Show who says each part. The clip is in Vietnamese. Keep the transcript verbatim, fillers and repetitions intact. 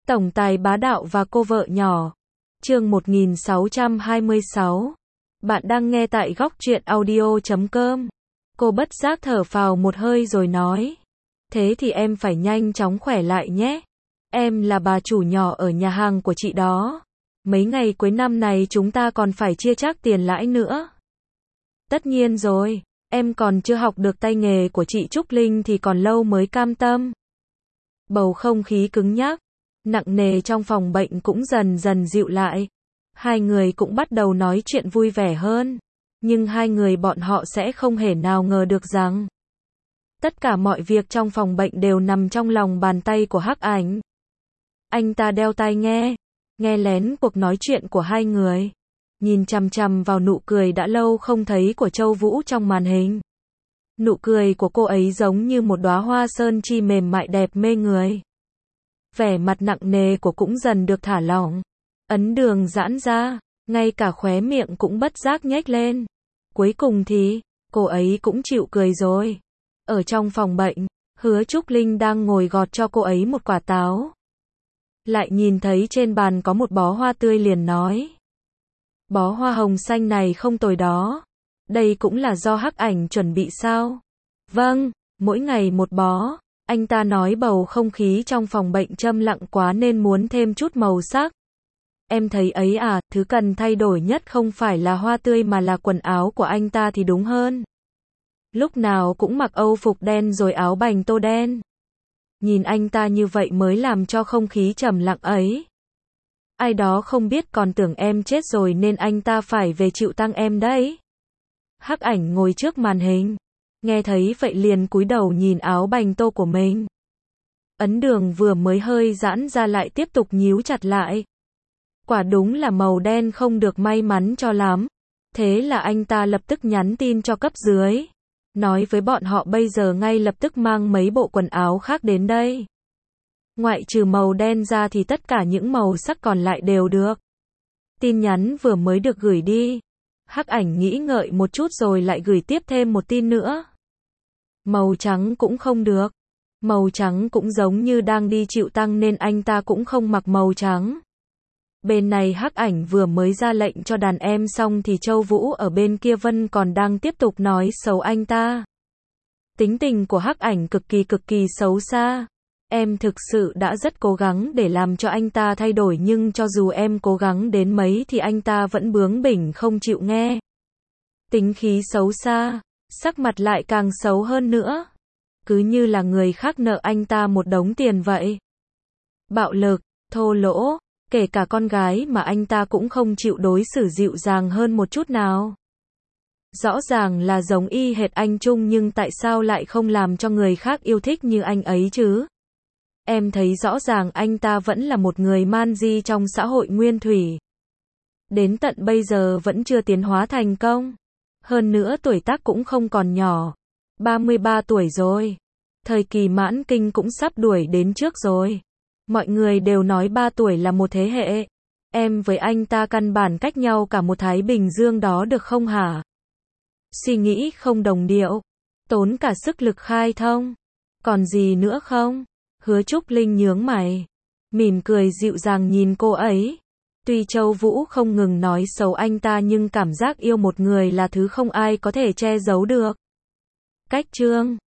Speaker 1: Tổng tài bá đạo và cô vợ nhỏ. Chương một nghìn sáu trăm hai mươi sáu. Bạn đang nghe tại góc truyện audio chấm com. Cô bất giác thở phào một hơi rồi nói. Thế thì em phải nhanh chóng khỏe lại nhé. Em là bà chủ nhỏ ở nhà hàng của chị đó. Mấy ngày cuối năm này chúng ta còn phải chia chác tiền lãi nữa. Tất nhiên rồi, em còn chưa học được tay nghề của chị Trúc Linh thì còn lâu mới cam tâm. Bầu không khí cứng nhắc, nặng nề trong phòng bệnh cũng dần dần dịu lại. Hai người cũng bắt đầu nói chuyện vui vẻ hơn. Nhưng hai người bọn họ sẽ không hề nào ngờ được rằng tất cả mọi việc trong phòng bệnh đều nằm trong lòng bàn tay của Hắc Ảnh. Anh ta đeo tai nghe, nghe lén cuộc nói chuyện của hai người, nhìn chằm chằm vào nụ cười đã lâu không thấy của Châu Vũ trong màn hình. Nụ cười của cô ấy giống như một đóa hoa sơn chi mềm mại đẹp mê người. Vẻ mặt nặng nề của cũng dần được thả lỏng. Ấn đường giãn ra, ngay cả khóe miệng cũng bất giác nhếch lên. Cuối cùng thì, cô ấy cũng chịu cười rồi. Ở trong phòng bệnh, Hứa Trúc Linh đang ngồi gọt cho cô ấy một quả táo. Lại nhìn thấy trên bàn có một bó hoa tươi liền nói. Bó hoa hồng xanh này không tồi đó. Đây cũng là do Hắc Ảnh chuẩn bị sao? Vâng, mỗi ngày một bó. Anh ta nói bầu không khí trong phòng bệnh châm lặng quá nên muốn thêm chút màu sắc. Em thấy ấy à, thứ cần thay đổi nhất không phải là hoa tươi mà là quần áo của anh ta thì đúng hơn. Lúc nào cũng mặc âu phục đen rồi áo bành tô đen. Nhìn anh ta như vậy mới làm cho không khí trầm lặng ấy. Ai đó không biết còn tưởng em chết rồi nên anh ta phải về chịu tang em đấy. Hắc Ảnh ngồi trước màn hình. Nghe thấy vậy liền cúi đầu nhìn áo bành tô của mình. Ấn đường vừa mới hơi giãn ra lại tiếp tục nhíu chặt lại. Quả đúng là màu đen không được may mắn cho lắm. Thế là anh ta lập tức nhắn tin cho cấp dưới. Nói với bọn họ bây giờ ngay lập tức mang mấy bộ quần áo khác đến đây. Ngoại trừ màu đen ra thì tất cả những màu sắc còn lại đều được. Tin nhắn vừa mới được gửi đi. Hắc Ảnh nghĩ ngợi một chút rồi lại gửi tiếp thêm một tin nữa. Màu trắng cũng không được. Màu trắng cũng giống như đang đi chịu tang nên anh ta cũng không mặc màu trắng. Bên này Hắc Ảnh vừa mới ra lệnh cho đàn em xong thì Châu Vũ ở bên kia Vân còn đang tiếp tục nói xấu anh ta. Tính tình của Hắc Ảnh cực kỳ cực kỳ xấu xa. Em thực sự đã rất cố gắng để làm cho anh ta thay đổi nhưng cho dù em cố gắng đến mấy thì anh ta vẫn bướng bỉnh không chịu nghe. Tính khí xấu xa, sắc mặt lại càng xấu hơn nữa. Cứ như là người khác nợ anh ta một đống tiền vậy. Bạo lực, thô lỗ, kể cả con gái mà anh ta cũng không chịu đối xử dịu dàng hơn một chút nào. Rõ ràng là giống y hệt anh Trung nhưng tại sao lại không làm cho người khác yêu thích như anh ấy chứ? Em thấy rõ ràng anh ta vẫn là một người man di trong xã hội nguyên thủy. Đến tận bây giờ vẫn chưa tiến hóa thành công. Hơn nữa tuổi tác cũng không còn nhỏ. ba mươi ba tuổi rồi. Thời kỳ mãn kinh cũng sắp đuổi đến trước rồi. Mọi người đều nói ba tuổi là một thế hệ. Em với anh ta căn bản cách nhau cả một Thái Bình Dương đó được không hả? Suy nghĩ không đồng điệu. Tốn cả sức lực khai thông. Còn gì nữa không? Hứa Trúc Linh nhướng mày. Mỉm cười dịu dàng nhìn cô ấy. Tuy Châu Vũ không ngừng nói xấu anh ta nhưng cảm giác yêu một người là thứ không ai có thể che giấu được. Cách chương